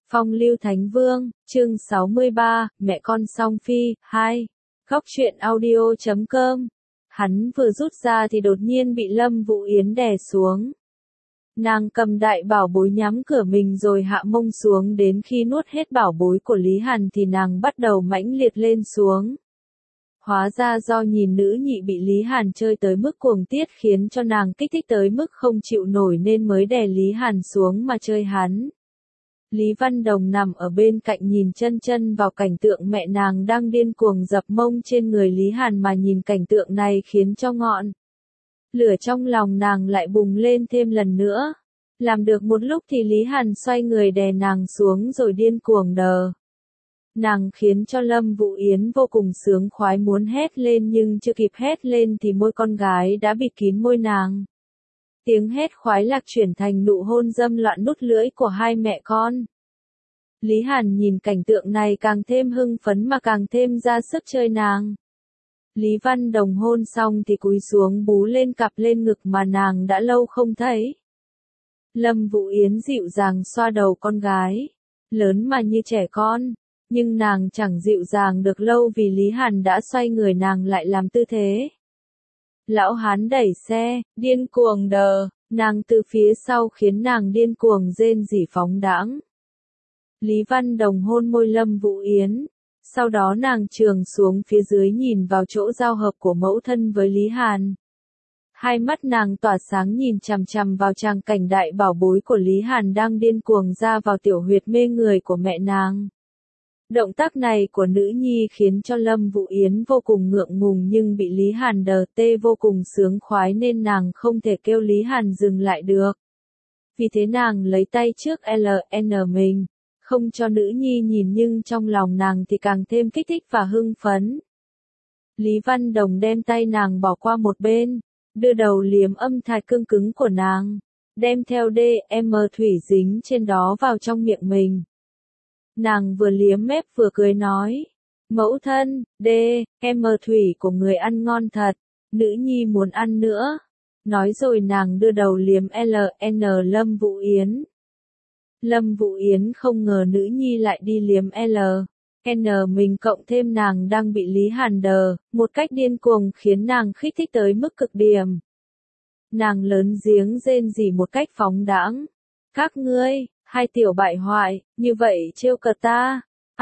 Phong lưu Thánh Vương, chương 63, mẹ con song phi, 2. Góc truyện audio.com. Hắn vừa rút ra thì đột nhiên bị Lâm Vũ Yến đè xuống. Nàng cầm đại bảo bối nhắm cửa mình rồi hạ mông xuống, đến khi nuốt hết bảo bối của Lý Hàn thì nàng bắt đầu mãnh liệt lên xuống. Hóa ra do nhìn nữ nhị bị Lý Hàn chơi tới mức cuồng tiết khiến cho nàng kích thích tới mức không chịu nổi nên mới đè Lý Hàn xuống mà chơi hắn. Lý Văn Đồng nằm ở bên cạnh nhìn chân chân vào cảnh tượng mẹ nàng đang điên cuồng dập mông trên người Lý Hàn, mà nhìn cảnh tượng này khiến cho ngọn lửa trong lòng nàng lại bùng lên thêm lần nữa. Làm được một lúc thì Lý Hàn xoay người đè nàng xuống rồi điên cuồng đờ nàng, khiến cho Lâm Vũ Yến vô cùng sướng khoái muốn hét lên, nhưng chưa kịp hét lên thì môi con gái đã bịt kín môi nàng. Tiếng hét khoái lạc chuyển thành nụ hôn dâm loạn nút lưỡi của hai mẹ con. Lý Hàn nhìn cảnh tượng này càng thêm hưng phấn mà càng thêm ra sức chơi nàng. Lý Văn Đồng hôn xong thì cúi xuống bú lên cặp lên ngực mà nàng đã lâu không thấy. Lâm Vũ Yến dịu dàng xoa đầu con gái, lớn mà như trẻ con, nhưng nàng chẳng dịu dàng được lâu vì Lý Hàn đã xoay người nàng lại làm tư thế lão hán đẩy xe, điên cuồng đờ nàng từ phía sau khiến nàng điên cuồng rên rỉ phóng đãng. Lý Văn Đồng hôn môi Lâm Vũ Yến, sau đó nàng chườm xuống phía dưới nhìn vào chỗ giao hợp của mẫu thân với Lý Hàn. Hai mắt nàng tỏa sáng nhìn chằm chằm vào tràng cảnh đại bảo bối của Lý Hàn đang điên cuồng ra vào tiểu huyệt mê người của mẹ nàng. Động tác này của nữ nhi khiến cho Lâm Vũ Yến vô cùng ngượng ngùng, nhưng bị Lý Hàn đờ tê vô cùng sướng khoái nên nàng không thể kêu Lý Hàn dừng lại được. Vì thế nàng lấy tay trước LN mình, không cho nữ nhi nhìn, nhưng trong lòng nàng thì càng thêm kích thích và hưng phấn. Lý Văn Đồng đem tay nàng bỏ qua một bên, đưa đầu liếm âm thạch cương cứng của nàng, đem theo DM thủy dính trên đó vào trong miệng mình. Nàng vừa liếm mép vừa cười nói, mẫu thân, em thủy của người ăn ngon thật, nữ nhi muốn ăn nữa. Nói rồi nàng đưa đầu liếm LN Lâm Vũ Yến. Lâm Vũ Yến không ngờ nữ nhi lại đi liếm LN mình, cộng thêm nàng đang bị Lý Hàn đờ một cách điên cuồng khiến nàng kích thích tới mức cực điểm. Nàng lớn tiếng rên rỉ một cách phóng đãng, các ngươi, hai tiểu bại hoại, như vậy trêu cợt ta,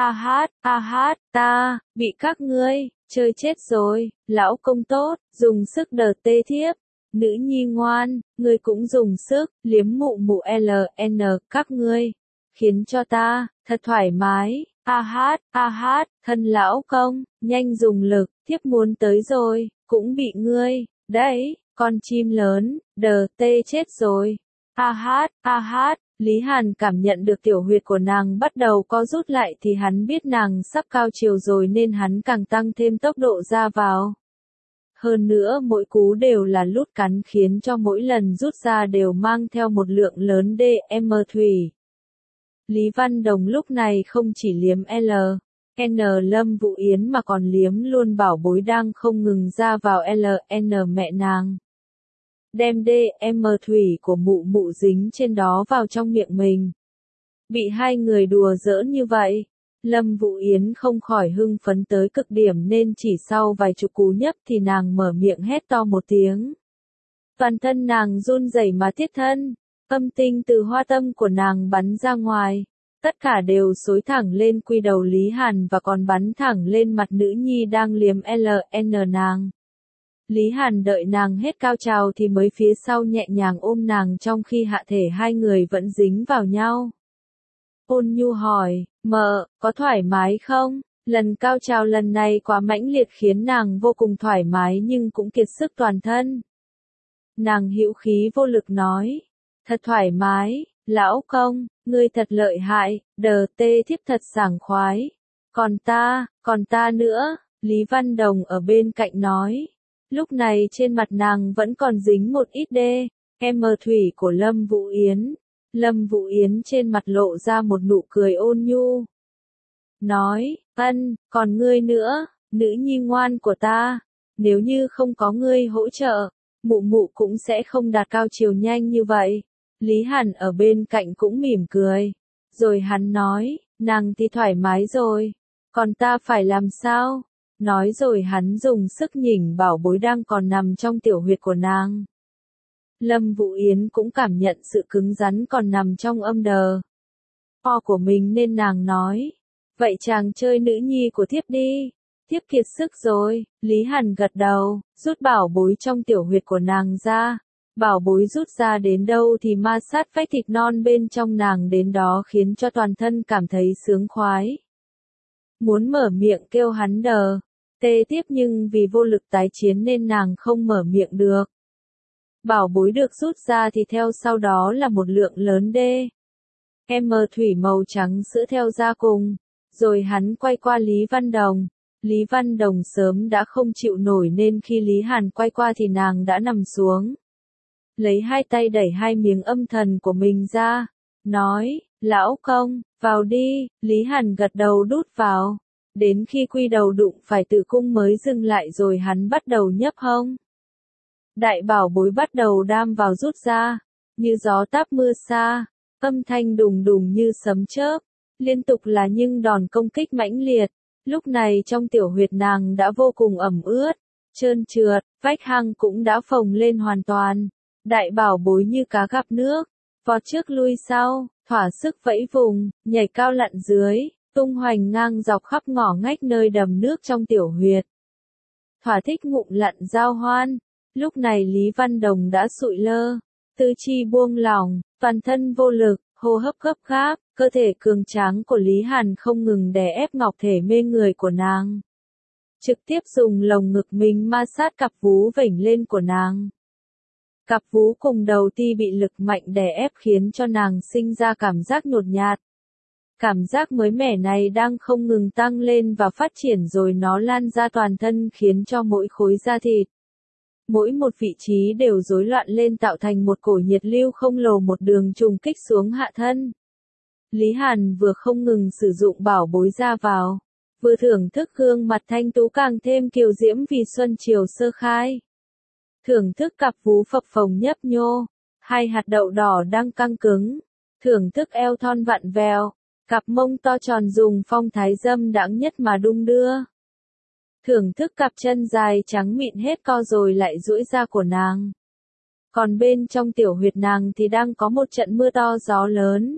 ta, bị các ngươi, chơi chết rồi, lão công tốt, dùng sức đờ tê thiếp, nữ nhi ngoan, ngươi cũng dùng sức, liếm mụ mụ LN các ngươi, khiến cho ta, thật thoải mái, thân lão công, nhanh dùng lực, thiếp muốn tới rồi, cũng bị ngươi, đấy, con chim lớn, đờ tê chết rồi, Lý Hàn cảm nhận được tiểu huyệt của nàng bắt đầu co rút lại thì hắn biết nàng sắp cao chiều rồi nên hắn càng tăng thêm tốc độ ra vào. Hơn nữa mỗi cú đều là lút cắn khiến cho mỗi lần rút ra đều mang theo một lượng lớn DM thủy. Lý Văn Đồng lúc này không chỉ liếm LN Lâm Vũ Yến mà còn liếm luôn bảo bối đang không ngừng ra vào LN mẹ nàng. Đem DM thủy của mụ mụ dính trên đó vào trong miệng mình. Bị hai người đùa giỡn như vậy, Lâm Vũ Yến không khỏi hưng phấn tới cực điểm nên chỉ sau vài chục cú nhấp thì nàng mở miệng hét to một tiếng. Toàn thân nàng run rẩy mà thiết thân, âm tinh từ hoa tâm của nàng bắn ra ngoài, tất cả đều xối thẳng lên quy đầu Lý Hàn và còn bắn thẳng lên mặt nữ nhi đang liếm LN nàng. Lý Hàn đợi nàng hết cao trào thì mới phía sau nhẹ nhàng ôm nàng, trong khi hạ thể hai người vẫn dính vào nhau. Ôn nhu hỏi, mợ, có thoải mái không? Lần cao trào lần này quá mãnh liệt khiến nàng vô cùng thoải mái nhưng cũng kiệt sức toàn thân. Nàng hữu khí vô lực nói, thật thoải mái, lão công, ngươi thật lợi hại, đờ tê thiếp thật sảng khoái. Còn ta nữa, Lý Văn Đồng ở bên cạnh nói. Lúc này trên mặt nàng vẫn còn dính một ít DM thủy của Lâm Vũ Yến. Lâm Vũ Yến trên mặt lộ ra một nụ cười ôn nhu. Nói, còn ngươi nữa, nữ nhi ngoan của ta. Nếu như không có ngươi hỗ trợ, mụ mụ cũng sẽ không đạt cao chiều nhanh như vậy. Lý Hàn ở bên cạnh cũng mỉm cười. Rồi hắn nói, nàng thì thoải mái rồi, còn ta phải làm sao? Nói rồi hắn dùng sức nhỉnh bảo bối đang còn nằm trong tiểu huyệt của nàng. Lâm Vũ Yến cũng cảm nhận sự cứng rắn còn nằm trong âm đờ của mình nên nàng nói, vậy chàng chơi nữ nhi của thiếp đi, thiếp kiệt sức rồi. Lý Hàn gật đầu, rút bảo bối trong tiểu huyệt của nàng ra. Bảo bối rút ra đến đâu thì ma sát vách thịt non bên trong nàng đến đó khiến cho toàn thân cảm thấy sướng khoái. Muốn mở miệng kêu hắn đờ, tê tiếp nhưng vì vô lực tái chiến nên nàng không mở miệng được. Bảo bối được rút ra thì theo sau đó là một lượng lớn thủy màu trắng sữa theo ra cùng. Rồi hắn quay qua Lý Văn Đồng. Lý Văn Đồng sớm đã không chịu nổi nên khi Lý Hàn quay qua thì nàng đã nằm xuống. Lấy hai tay đẩy hai miếng âm thần của mình ra. Nói, lão công, vào đi. Lý Hàn gật đầu đút vào. Đến khi quy đầu đụng phải tử cung mới dừng lại rồi hắn bắt đầu nhấp hông. Đại bảo bối bắt đầu đam vào rút ra. Như gió táp mưa xa. Âm thanh đùng đùng như sấm chớp. Liên tục là những đòn công kích mãnh liệt. Lúc này trong tiểu huyệt nàng đã vô cùng ẩm ướt, trơn trượt, vách hang cũng đã phồng lên hoàn toàn. Đại bảo bối như cá gặp nước, vọt trước lui sau, thỏa sức vẫy vùng, nhảy cao lặn dưới, tung hoành ngang dọc khắp ngõ ngách nơi đầm nước trong tiểu huyệt. Thỏa thích ngụm lặn giao hoan. Lúc này Lý Văn Đồng đã sụi lơ, tứ chi buông lỏng, toàn thân vô lực, hô hấp gấp gáp, cơ thể cường tráng của Lý Hàn không ngừng đè ép ngọc thể mê người của nàng. Trực tiếp dùng lồng ngực mình ma sát cặp vú vểnh lên của nàng. Cặp vú cùng đầu ti bị lực mạnh đè ép khiến cho nàng sinh ra cảm giác nhột nhạt. Cảm giác mới mẻ này đang không ngừng tăng lên và phát triển rồi nó lan ra toàn thân khiến cho mỗi khối da thịt. Mỗi một vị trí đều rối loạn lên tạo thành một cổ nhiệt lưu không lồ một đường trùng kích xuống hạ thân. Lý Hàn vừa không ngừng sử dụng bảo bối ra vào, vừa thưởng thức gương mặt thanh tú càng thêm kiều diễm vì xuân chiều sơ khai. Thưởng thức cặp vú phập phồng nhấp nhô, hai hạt đậu đỏ đang căng cứng. Thưởng thức eo thon vặn vẹo, cặp mông to tròn dùng phong thái dâm đãng nhất mà đung đưa. Thưởng thức cặp chân dài trắng mịn hết co rồi lại duỗi ra của nàng. Còn bên trong tiểu huyệt nàng thì đang có một trận mưa to gió lớn.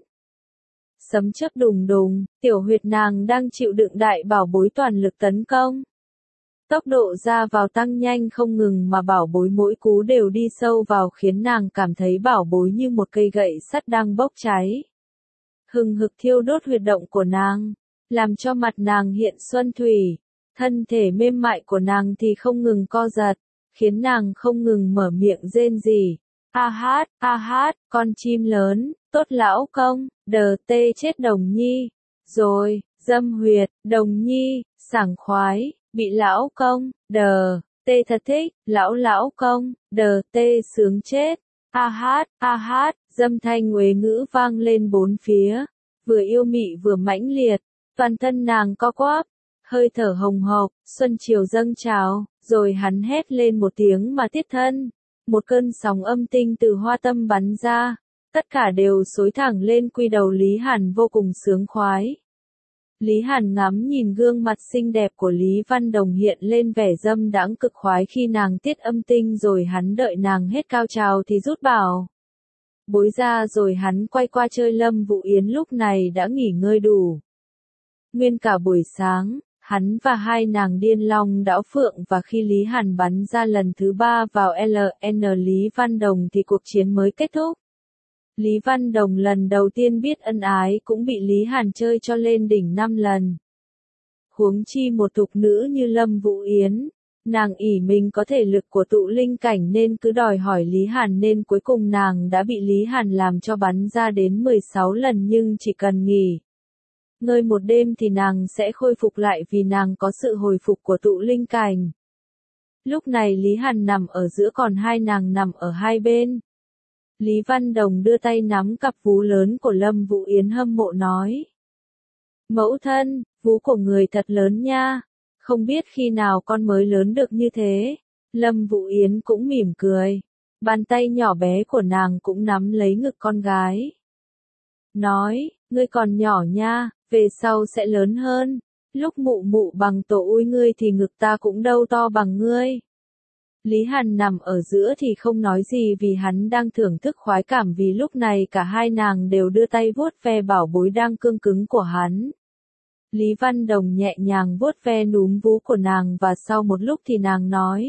Sấm chớp đùng đùng, tiểu huyệt nàng đang chịu đựng đại bảo bối toàn lực tấn công. Tốc độ ra vào tăng nhanh không ngừng mà bảo bối mỗi cú đều đi sâu vào khiến nàng cảm thấy bảo bối như một cây gậy sắt đang bốc cháy. Hừng hực thiêu đốt huyệt động của nàng, làm cho mặt nàng hiện xuân thủy. Thân thể mềm mại của nàng thì không ngừng co giật, khiến nàng không ngừng mở miệng rên rỉ. A hát, con chim lớn, tốt lão công, đờ tê chết Đồng Nhi. Rồi, dâm huyệt, Đồng Nhi, sảng khoái, bị lão công, đờ, tê thật thích, lão công, đờ tê sướng chết. A hát, dâm thanh uế ngữ vang lên bốn phía, vừa yêu mị vừa mãnh liệt, toàn thân nàng co quắp. Hơi thở hồng hộc, xuân chiều dâng trào, rồi hắn hét lên một tiếng mà tiết thân. Một cơn sóng âm tinh từ hoa tâm bắn ra, tất cả đều xối thẳng lên quy đầu Lý Hàn vô cùng sướng khoái. Lý Hàn ngắm nhìn gương mặt xinh đẹp của Lý Văn Đồng hiện lên vẻ dâm đãng cực khoái khi nàng tiết âm tinh rồi hắn đợi nàng hết cao trào thì rút bảo bối ra rồi hắn quay qua chơi Lâm Vũ Yến lúc này đã nghỉ ngơi đủ. Nguyên cả buổi sáng, hắn và hai nàng điên long đảo phượng và khi Lý Hàn bắn ra lần thứ 3 vào LN Lý Văn Đồng thì cuộc chiến mới kết thúc. Lý Văn Đồng lần đầu tiên biết ân ái cũng bị Lý Hàn chơi cho lên đỉnh 5 lần. Huống chi một thục nữ như Lâm Vũ Yến, nàng ỷ mình có thể lực của tụ linh cảnh nên cứ đòi hỏi Lý Hàn nên cuối cùng nàng đã bị Lý Hàn làm cho bắn ra đến 16 lần nhưng chỉ cần nghỉ ngơi một đêm thì nàng sẽ khôi phục lại vì nàng có sự hồi phục của tụ linh cảnh. Lúc này Lý Hàn nằm ở giữa còn hai nàng nằm ở hai bên. Lý Văn Đồng đưa tay nắm cặp vú lớn của Lâm Vũ Yến hâm mộ nói. Mẫu thân, vú của người thật lớn nha, không biết khi nào con mới lớn được như thế. Lâm Vũ Yến cũng mỉm cười. Bàn tay nhỏ bé của nàng cũng nắm lấy ngực con gái. nói, ngươi còn nhỏ nha, về sau sẽ lớn hơn. Lúc mụ mụ bằng tuổi ngươi thì ngực ta cũng đâu to bằng ngươi. Lý Hàn nằm ở giữa thì không nói gì vì hắn đang thưởng thức khoái cảm vì lúc này cả hai nàng đều đưa tay vuốt ve bảo bối đang cương cứng của hắn. Lý Văn Đồng nhẹ nhàng vuốt ve núm vú của nàng và sau một lúc thì nàng nói.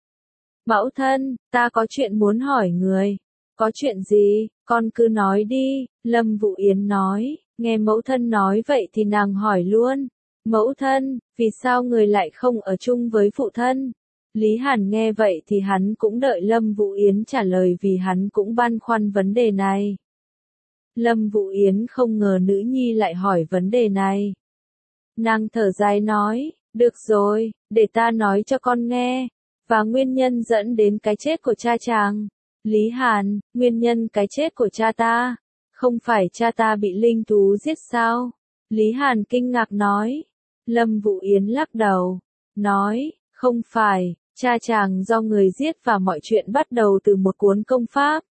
Mẫu thân, ta có chuyện muốn hỏi người. Có chuyện gì, con cứ nói đi, Lâm Vũ Yến nói, nghe mẫu thân nói vậy thì nàng hỏi luôn. Mẫu thân, vì sao người lại không ở chung với phụ thân? Lý Hàn nghe vậy thì hắn cũng đợi Lâm Vũ Yến trả lời vì hắn cũng băn khoăn vấn đề này. Lâm Vũ Yến không ngờ nữ nhi lại hỏi vấn đề này. Nàng thở dài nói, được rồi, để ta nói cho con nghe. Và nguyên nhân dẫn đến cái chết của cha chàng. Lý Hàn, nguyên nhân cái chết của cha ta. Không phải cha ta bị linh thú giết sao? Lý Hàn kinh ngạc nói. Lâm Vũ Yến lắc đầu. Nói, không phải, cha chàng do người giết và mọi chuyện bắt đầu từ một cuốn công pháp.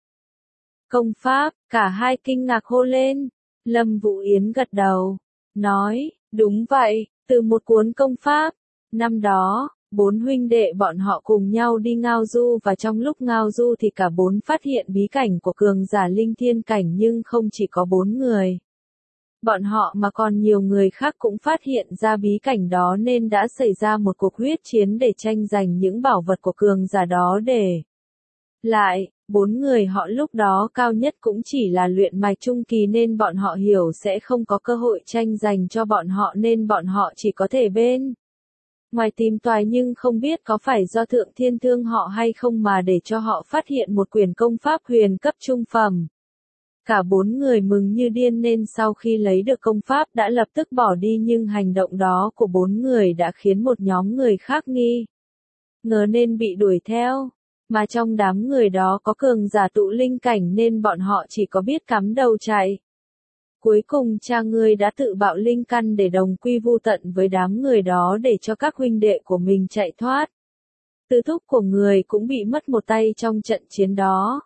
Công pháp, cả hai kinh ngạc hô lên. Lâm Vũ Yến gật đầu. Nói, đúng vậy, từ một cuốn công pháp. Năm đó, 4 huynh đệ bọn họ cùng nhau đi ngao du và trong lúc ngao du thì cả 4 phát hiện bí cảnh của cường giả linh thiên cảnh nhưng không chỉ có 4 người. Bọn họ mà còn nhiều người khác cũng phát hiện ra bí cảnh đó nên đã xảy ra một cuộc huyết chiến để tranh giành những bảo vật của cường giả đó để lại. 4 người họ lúc đó cao nhất cũng chỉ là luyện mạch trung kỳ nên bọn họ hiểu sẽ không có cơ hội tranh giành cho bọn họ nên bọn họ chỉ có thể bên ngoài tìm tòi nhưng không biết có phải do Thượng Thiên thương họ hay không mà để cho họ phát hiện một quyển công pháp huyền cấp trung phẩm. Cả 4 người mừng như điên nên sau khi lấy được công pháp đã lập tức bỏ đi nhưng hành động đó của 4 người đã khiến một nhóm người khác nghi ngờ nên bị đuổi theo. Mà trong đám người đó có cường giả tụ linh cảnh nên bọn họ chỉ có biết cắm đầu chạy. Cuối cùng cha ngươi đã tự bạo linh căn để đồng quy vu tận với đám người đó để cho các huynh đệ của mình chạy thoát. Tứ thúc của người cũng bị mất một tay trong trận chiến đó.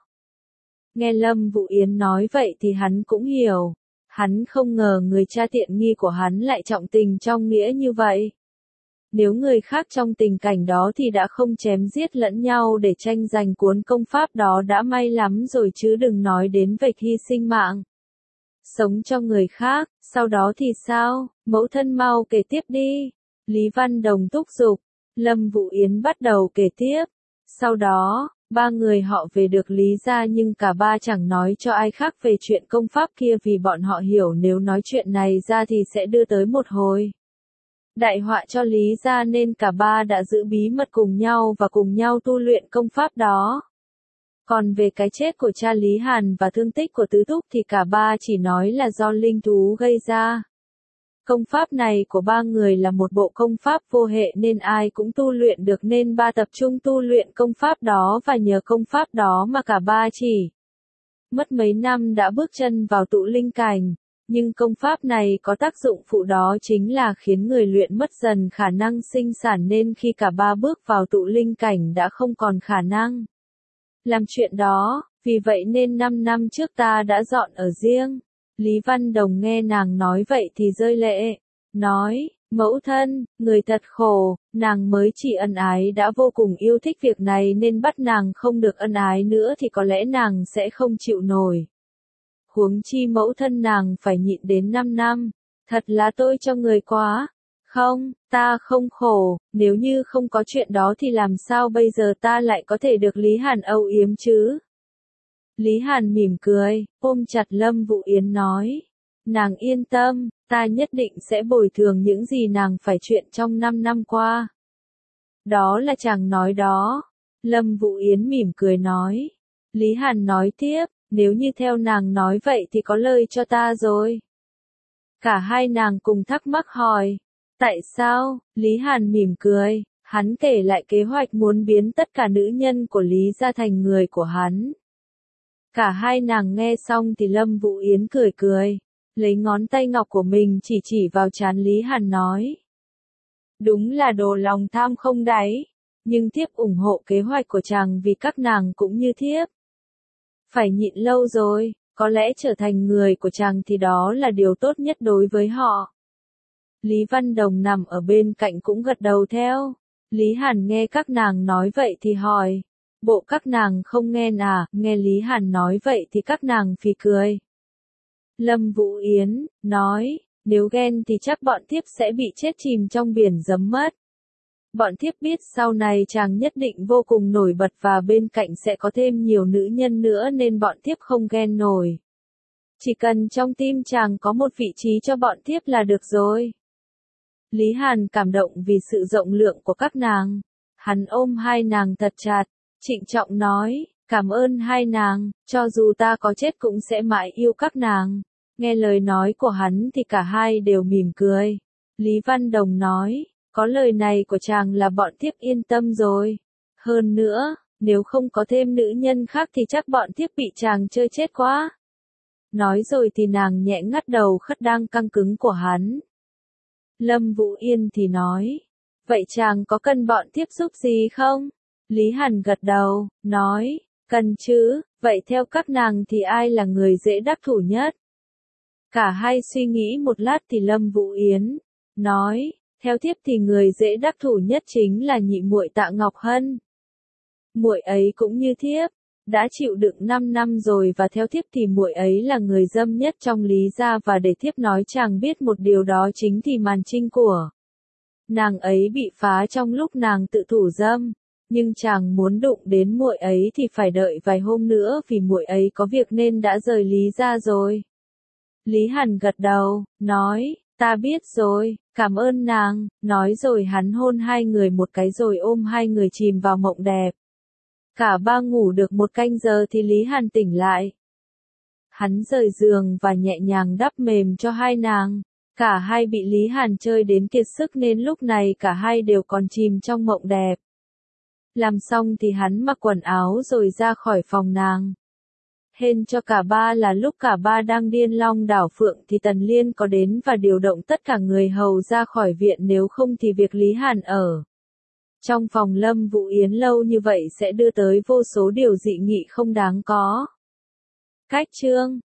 Nghe Lâm Vũ Yến nói vậy thì hắn cũng hiểu. Hắn không ngờ người cha tiện nghi của hắn lại trọng tình trong nghĩa như vậy. Nếu người khác trong tình cảnh đó thì đã không chém giết lẫn nhau để tranh giành cuốn công pháp đó đã may lắm rồi chứ đừng nói đến việc hy sinh mạng sống cho người khác. Sau đó thì sao? Mẫu thân mau kể tiếp đi. Lý Văn Đồng thúc giục. Lâm Vũ Yến bắt đầu kể tiếp. Sau đó, 3 người họ về được Lý gia nhưng cả 3 chẳng nói cho ai khác về chuyện công pháp kia vì bọn họ hiểu nếu nói chuyện này ra thì sẽ đưa tới một hồi đại họa cho Lý gia nên cả 3 đã giữ bí mật cùng nhau và cùng nhau tu luyện công pháp đó. Còn về cái chết của cha Lý Hàn và thương tích của tứ thúc thì cả 3 chỉ nói là do linh thú gây ra. Công pháp này của 3 người là một bộ công pháp vô hệ nên ai cũng tu luyện được nên 3 tập trung tu luyện công pháp đó và nhờ công pháp đó mà cả 3 chỉ mất mấy năm đã bước chân vào tụ linh cảnh. Nhưng công pháp này có tác dụng phụ đó chính là khiến người luyện mất dần khả năng sinh sản nên khi cả 3 bước vào tụ linh cảnh đã không còn khả năng làm chuyện đó, vì vậy nên 5 năm trước ta đã dọn ở riêng. Lý Văn Đồng nghe nàng nói vậy thì rơi lệ, nói, mẫu thân, người thật khổ, nàng mới chỉ ân ái đã vô cùng yêu thích việc này nên bắt nàng không được ân ái nữa thì có lẽ nàng sẽ không chịu nổi. Huống chi mẫu thân nàng phải nhịn đến 5 năm, thật là tôi cho người quá. Không, ta không khổ, nếu như không có chuyện đó thì làm sao bây giờ ta lại có thể được Lý Hàn âu yếm chứ? Lý Hàn mỉm cười, ôm chặt Lâm Vũ Yến nói. Nàng yên tâm, ta nhất định sẽ bồi thường những gì nàng phải chuyện trong 5 năm qua. Đó là chàng nói đó. Lâm Vũ Yến mỉm cười nói. Lý Hàn nói tiếp, nếu như theo nàng nói vậy thì có lời cho ta rồi. Cả hai nàng cùng thắc mắc hỏi. Tại sao? Lý Hàn mỉm cười, hắn kể lại kế hoạch muốn biến tất cả nữ nhân của Lý gia thành người của hắn. Cả hai nàng nghe xong thì Lâm Vũ Yến cười cười, lấy ngón tay ngọc của mình chỉ vào trán Lý Hàn nói. Đúng là đồ lòng tham không đáy, nhưng thiếp ủng hộ kế hoạch của chàng vì các nàng cũng như thiếp. Phải nhịn lâu rồi, Có lẽ trở thành người của chàng thì đó là điều tốt nhất đối với họ. Lý Văn Đồng nằm ở bên cạnh cũng gật đầu theo. Lý Hàn nghe các nàng nói vậy thì hỏi. Bộ các nàng không nghe à, nghe Lý Hàn nói vậy thì các nàng phì cười. Lâm Vũ Yến, nói, nếu ghen thì chắc bọn thiếp sẽ bị chết chìm trong biển giấm mất. Bọn thiếp biết sau này chàng nhất định vô cùng nổi bật và bên cạnh sẽ có thêm nhiều nữ nhân nữa nên bọn thiếp không ghen nổi. Chỉ cần trong tim chàng có một vị trí cho bọn thiếp là được rồi. Lý Hàn cảm động vì sự rộng lượng của các nàng. Hắn ôm hai nàng thật chặt, trịnh trọng nói, cảm ơn hai nàng, cho dù ta có chết cũng sẽ mãi yêu các nàng. Nghe lời nói của hắn thì cả hai đều mỉm cười. Lý Văn Đồng nói, có lời này của chàng là bọn thiếp yên tâm rồi. Hơn nữa, nếu không có thêm nữ nhân khác thì chắc bọn thiếp bị chàng chơi chết quá. Nói rồi thì nàng nhẹ ngắt đầu khất đang căng cứng của hắn. Lâm Vũ Yên thì nói, vậy chàng có cần bọn thiếp giúp gì không? Lý Hàn gật đầu, nói, cần chứ, vậy theo các nàng thì ai là người dễ đắc thủ nhất? Cả hai suy nghĩ một lát thì Lâm Vũ Yến nói, theo thiếp thì người dễ đắc thủ nhất chính là nhị muội Tạ Ngọc Hân. Muội ấy cũng như thiếp, đã chịu đựng 5 năm rồi và theo thiếp thì muội ấy là người dâm nhất trong Lý gia và để thiếp nói chàng biết một điều đó chính thì màn trinh của nàng ấy bị phá trong lúc nàng tự thủ dâm, nhưng chàng muốn đụng đến muội ấy thì phải đợi vài hôm nữa vì muội ấy có việc nên đã rời Lý gia rồi. Lý Hàn gật đầu, nói, ta biết rồi, cảm ơn nàng, nói rồi hắn hôn hai người một cái rồi ôm hai người chìm vào mộng đẹp. Cả ba ngủ được một canh giờ thì Lý Hàn tỉnh lại. Hắn rời giường và nhẹ nhàng đắp mềm cho hai nàng. Cả hai bị Lý Hàn chơi đến kiệt sức nên lúc này cả hai đều còn chìm trong mộng đẹp. Làm xong thì hắn mặc quần áo rồi ra khỏi phòng nàng. Hên cho cả ba là lúc cả ba đang điên long đảo phượng thì Tần Liên có đến và điều động tất cả người hầu ra khỏi viện, nếu không thì việc Lý Hàn ở trong phòng Lâm Vũ Yến lâu như vậy sẽ đưa tới vô số điều dị nghị không đáng có. Cách chương